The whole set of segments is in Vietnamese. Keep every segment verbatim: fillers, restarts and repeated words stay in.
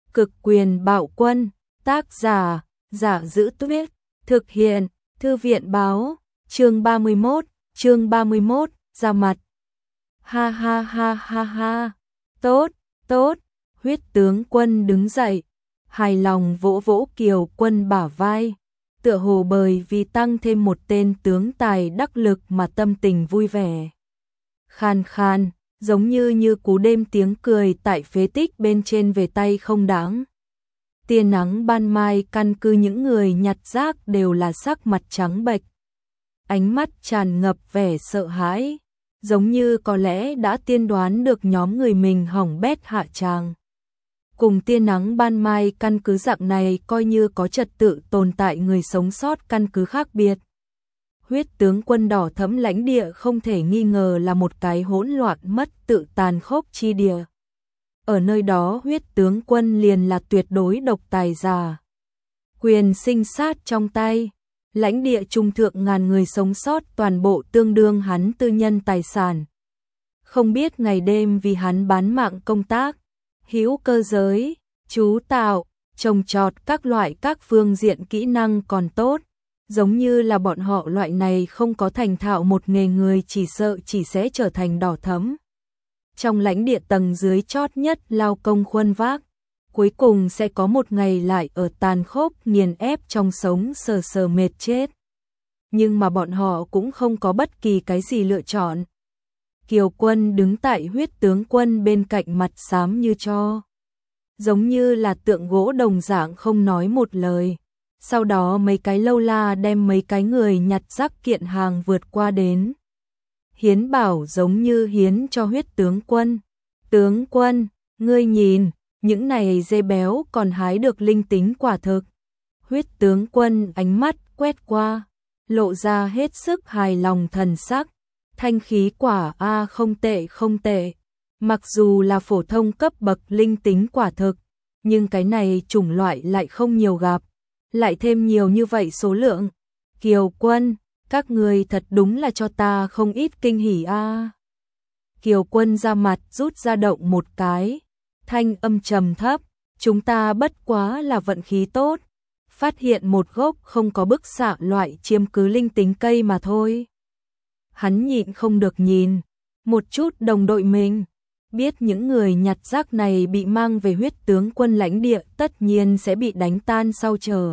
Cực quyền bạo quân, tác giả, Giả Giữ Tuyết, thực hiện, Thư viện báo, chương ba mươi mốt, chương ba mươi mốt, ra mặt. Ha ha ha ha ha, tốt, tốt, Huyết tướng quân đứng dậy, hài lòng vỗ vỗ Kiều Quân bả vai, tựa hồ bởi vì tăng thêm một tên tướng tài đắc lực mà tâm tình vui vẻ. Khan khan, giống như như cú đêm tiếng cười tại phế tích bên trên về tay không đáng. Tia nắng ban mai căn cứ những người nhặt rác đều là sắc mặt trắng bệch. Ánh mắt tràn ngập vẻ sợ hãi, giống như có lẽ đã tiên đoán được nhóm người mình hỏng bét hạ tràng. Cùng tia nắng ban mai căn cứ dạng này coi như có trật tự tồn tại người sống sót căn cứ khác biệt. Huyết tướng quân đỏ thẫm lãnh địa không thể nghi ngờ là một cái hỗn loạn mất tự tàn khốc chi địa. Ở nơi đó huyết tướng quân liền là tuyệt đối độc tài giả. Quyền sinh sát trong tay, lãnh địa trung thượng ngàn người sống sót toàn bộ tương đương hắn tư nhân tài sản. Không biết ngày đêm vì hắn bán mạng công tác, hữu cơ giới, chú tạo, trồng trọt các loại các phương diện kỹ năng còn tốt. Giống như là bọn họ loại này không có thành thạo một nghề người chỉ sợ chỉ sẽ trở thành đỏ thẫm. Trong lãnh địa tầng dưới chót nhất lao công khuân vác, cuối cùng sẽ có một ngày lại ở tàn khốc nghiền ép trong sống sờ sờ mệt chết. Nhưng mà bọn họ cũng không có bất kỳ cái gì lựa chọn. Kiều Quân đứng tại huyết tướng quân bên cạnh mặt xám như tro, giống như là tượng gỗ đồng dạng không nói một lời. Sau đó mấy cái lâu la đem mấy cái người nhặt rác kiện hàng vượt qua đến. Hiến bảo giống như hiến cho huyết tướng quân. Tướng quân, ngươi nhìn, những này dê béo còn hái được linh tính quả thực. Huyết tướng quân ánh mắt quét qua, lộ ra hết sức hài lòng thần sắc. Thanh khí quả a không tệ không tệ. Mặc dù là phổ thông cấp bậc linh tính quả thực, nhưng cái này chủng loại lại không nhiều gặp. Lại thêm nhiều như vậy số lượng. Kiều Quân, các người thật đúng là cho ta không ít kinh hỉ a. À. Kiều Quân ra mặt rút ra động một cái, thanh âm trầm thấp, chúng ta bất quá là vận khí tốt, phát hiện một gốc không có bức xạ loại chiếm cứ linh tính cây mà thôi. Hắn nhịn không được nhìn một chút đồng đội mình, biết những người nhặt rác này bị mang về huyết tướng quân lãnh địa tất nhiên sẽ bị đánh tan sau chờ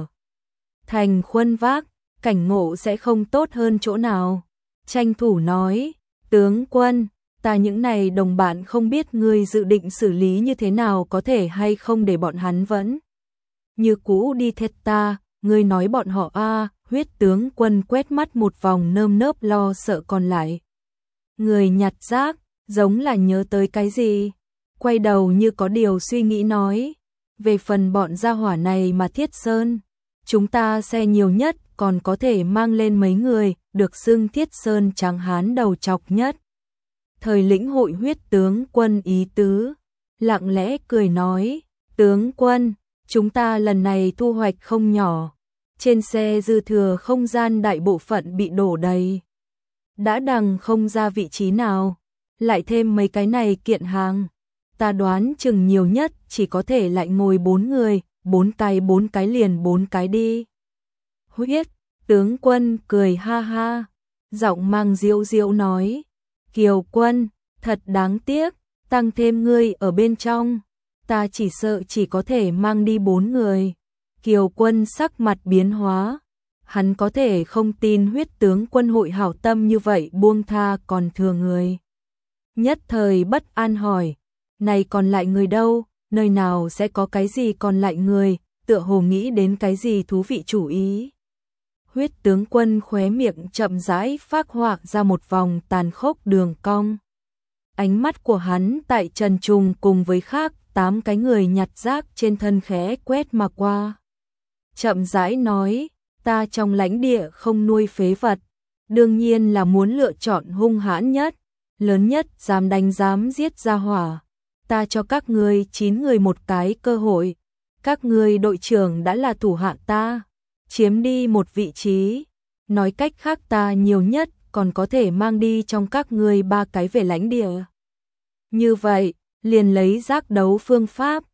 thành khuân vác, cảnh ngộ sẽ không tốt hơn chỗ nào. Tranh thủ nói, tướng quân, ta những này đồng bạn không biết ngươi dự định xử lý như thế nào, có thể hay không để bọn hắn vẫn như cũ đi theo ta, ngươi nói bọn họ a. Huyết tướng quân quét mắt một vòng nơm nớp lo sợ còn lại. Người nhặt rác, giống là nhớ tới cái gì, quay đầu như có điều suy nghĩ nói, về phần bọn gia hỏa này mà Thiết Sơn, chúng ta xe nhiều nhất còn có thể mang lên mấy người, được xưng Thiết Sơn tráng hán đầu chọc nhất. Thời lĩnh hội huyết tướng quân ý tứ, lặng lẽ cười nói, tướng quân, chúng ta lần này thu hoạch không nhỏ, trên xe dư thừa không gian đại bộ phận bị đổ đầy. Đã đằng không ra vị trí nào, lại thêm mấy cái này kiện hàng, ta đoán chừng nhiều nhất chỉ có thể lại ngồi bốn người, bốn cái bốn cái liền bốn cái đi. Huyết tướng quân cười ha ha, giọng mang diệu diệu nói, Kiều Quân, thật đáng tiếc, tăng thêm ngươi ở bên trong, ta chỉ sợ chỉ có thể mang đi bốn người. Kiều Quân sắc mặt biến hóa, hắn có thể không tin huyết tướng quân hội hảo tâm như vậy buông tha còn thừa người. Nhất thời bất an hỏi, này còn lại người đâu, nơi nào sẽ có cái gì còn lại người, tựa hồ nghĩ đến cái gì thú vị chủ ý. Huyết tướng quân khóe miệng chậm rãi phác họa ra một vòng tàn khốc đường cong. Ánh mắt của hắn tại Trần Trùng cùng với khác tám cái người nhặt rác trên thân khẽ quét mà qua. Chậm rãi nói, ta trong lãnh địa không nuôi phế vật, đương nhiên là muốn lựa chọn hung hãn nhất, lớn nhất dám đánh dám giết ra hỏa. Ta cho các ngươi chín người một cái cơ hội, các ngươi đội trưởng đã là thủ hạ ta, chiếm đi một vị trí, nói cách khác ta nhiều nhất còn có thể mang đi trong các ngươi ba cái về lãnh địa. Như vậy, liền lấy giác đấu phương pháp,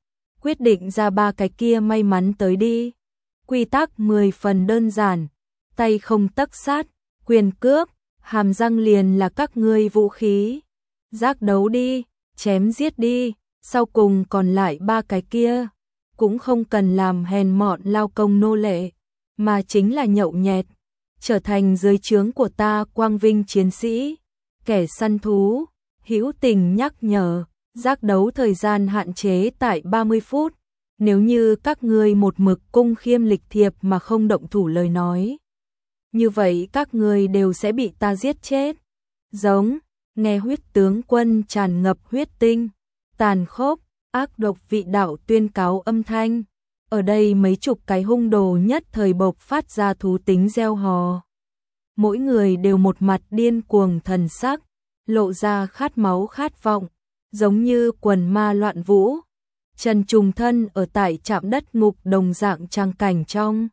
quyết định ra ba cái kia may mắn tới đi. Quy tắc mười phần đơn giản, tay không tấc sát, quyền cước, hàm răng liền là các ngươi vũ khí. Giác đấu đi, chém giết đi, sau cùng còn lại ba cái kia, cũng không cần làm hèn mọn lao công nô lệ, mà chính là nhậu nhẹt, trở thành dưới trướng của ta quang vinh chiến sĩ, kẻ săn thú. Hữu Tình nhắc nhở, giác đấu thời gian hạn chế tại ba mươi phút, nếu như các ngươi một mực cung khiêm lịch thiệp mà không động thủ lời nói, như vậy các ngươi đều sẽ bị ta giết chết. Giống, nghe huyết tướng quân tràn ngập huyết tinh, tàn khốc, ác độc vị đạo tuyên cáo âm thanh. Ở đây mấy chục cái hung đồ nhất thời bộc phát ra thú tính gieo hò. Mỗi người đều một mặt điên cuồng thần sắc, lộ ra khát máu khát vọng, giống như quần ma loạn vũ. Trần trùng thân ở tại trạm đất ngục đồng dạng trang cảnh trong.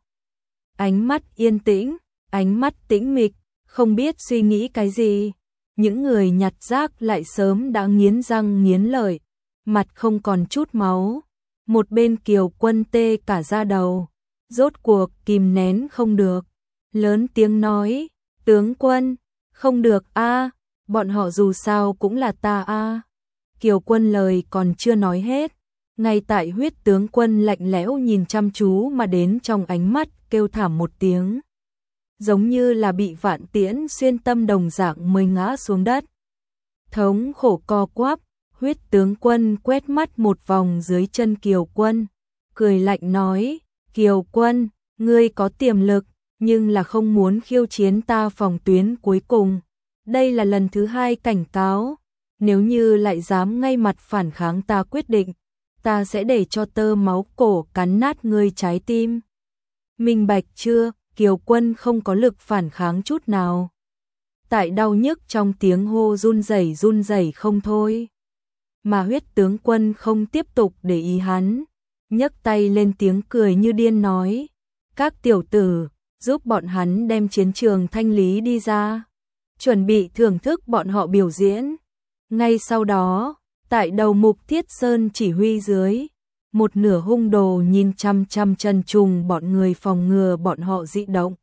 Ánh mắt yên tĩnh, ánh mắt tĩnh mịch, không biết suy nghĩ cái gì. Những người nhặt rác lại sớm đã nghiến răng nghiến lợi, mặt không còn chút máu. Một bên Kiều Quân tê cả da đầu, rốt cuộc kìm nén không được, lớn tiếng nói, tướng quân, không được a, bọn họ dù sao cũng là ta a. Kiều Quân lời còn chưa nói hết, ngay tại huyết tướng quân lạnh lẽo nhìn chăm chú mà đến trong ánh mắt kêu thảm một tiếng, giống như là bị vạn tiễn xuyên tâm đồng dạng mới ngã xuống đất. Thống khổ co quắp, huyết tướng quân quét mắt một vòng dưới chân Kiều Quân, cười lạnh nói, Kiều Quân, ngươi có tiềm lực, nhưng là không muốn khiêu chiến ta phòng tuyến cuối cùng. Đây là lần thứ hai cảnh cáo, nếu như lại dám ngay mặt phản kháng ta quyết định, ta sẽ để cho tơ máu cổ cắn nát ngươi trái tim. Minh bạch chưa? Kiều Quân không có lực phản kháng chút nào. Tại đau nhức trong tiếng hô run rẩy run rẩy không thôi. Mà huyết tướng quân không tiếp tục để ý hắn, nhấc tay lên tiếng cười như điên nói, các tiểu tử, giúp bọn hắn đem chiến trường thanh lý đi ra, chuẩn bị thưởng thức bọn họ biểu diễn. Ngay sau đó, tại đầu mục Thiết Sơn chỉ huy dưới, một nửa hung đồ nhìn chăm chăm Trần Trùng bọn người phòng ngừa bọn họ dị động,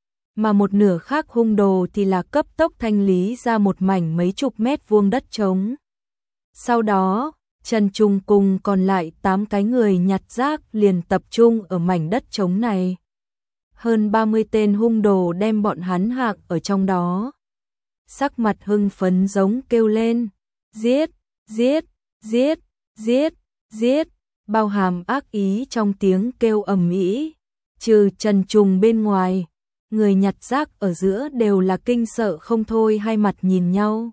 mà một nửa khác hung đồ thì là cấp tốc thanh lý ra một mảnh mấy chục mét vuông đất trống. Sau đó, Trần Trùng cùng còn lại tám cái người nhặt rác liền tập trung ở mảnh đất trống này. Hơn ba mươi tên hung đồ đem bọn hắn hạng ở trong đó. Sắc mặt hưng phấn giống kêu lên, giết, giết, giết, giết, giết, bao hàm ác ý trong tiếng kêu ầm ĩ. Trừ Trần Trùng bên ngoài, người nhặt rác ở giữa đều là kinh sợ không thôi, hai mặt nhìn nhau.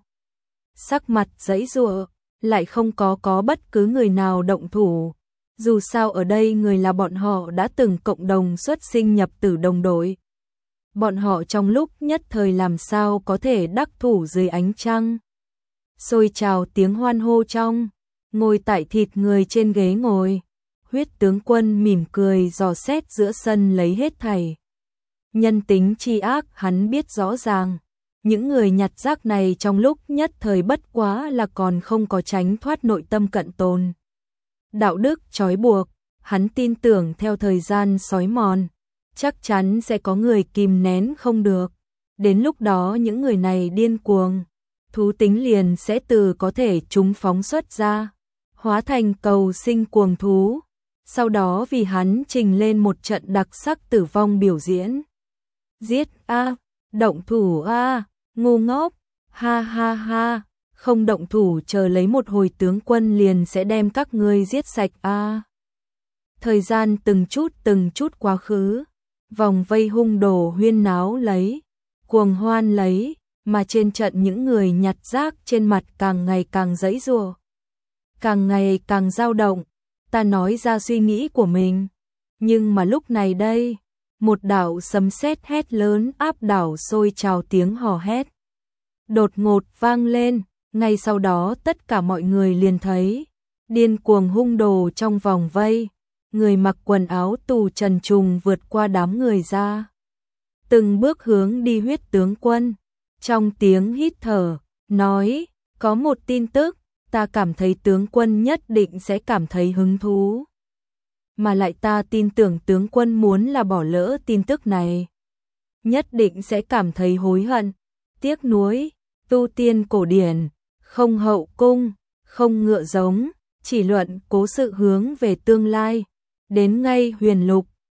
Sắc mặt giãy giụa, lại không có có bất cứ người nào động thủ. Dù sao ở đây người là bọn họ đã từng cộng đồng xuất sinh nhập tử đồng đội. Bọn họ trong lúc nhất thời làm sao có thể đắc thủ dưới ánh trăng. Xôi trào tiếng hoan hô trong, ngồi tại thịt người trên ghế ngồi. Huyết tướng quân mỉm cười dò xét giữa sân lấy hết thảy. Nhân tính tri ác hắn biết rõ ràng. Những người nhặt rác này trong lúc nhất thời bất quá là còn không có tránh thoát nội tâm cận tồn. Đạo đức trói buộc, hắn tin tưởng theo thời gian xói mòn, chắc chắn sẽ có người kìm nén không được. Đến lúc đó những người này điên cuồng, thú tính liền sẽ từ có thể chúng phóng xuất ra, hóa thành cầu sinh cuồng thú. Sau đó vì hắn trình lên một trận đặc sắc tử vong biểu diễn. Giết a, động thủ a, ngu ngốc, ha ha ha, không động thủ chờ lấy một hồi tướng quân liền sẽ đem các ngươi giết sạch a. Thời gian từng chút từng chút quá khứ, vòng vây hung đồ huyên náo lấy, cuồng hoan lấy, mà trên trận những người nhặt rác trên mặt càng ngày càng giãy giụa, càng ngày càng dao động. Ta nói ra suy nghĩ của mình, nhưng mà lúc này đây, một đạo sấm sét hét lớn áp đảo sôi trào tiếng hò hét. Đột ngột vang lên, ngay sau đó tất cả mọi người liền thấy, điên cuồng hung đồ trong vòng vây, người mặc quần áo tù Trần Trùng vượt qua đám người ra. Từng bước hướng đi huyết tướng quân, trong tiếng hít thở, nói, có một tin tức, ta cảm thấy tướng quân nhất định sẽ cảm thấy hứng thú. mà lại ta tin tưởng tướng quân muốn là bỏ lỡ tin tức này, nhất định sẽ cảm thấy hối hận, tiếc nuối, tu tiên cổ điển, không hậu cung, không ngựa giống, chỉ luận cố sự hướng về tương lai, đến ngay huyền lục,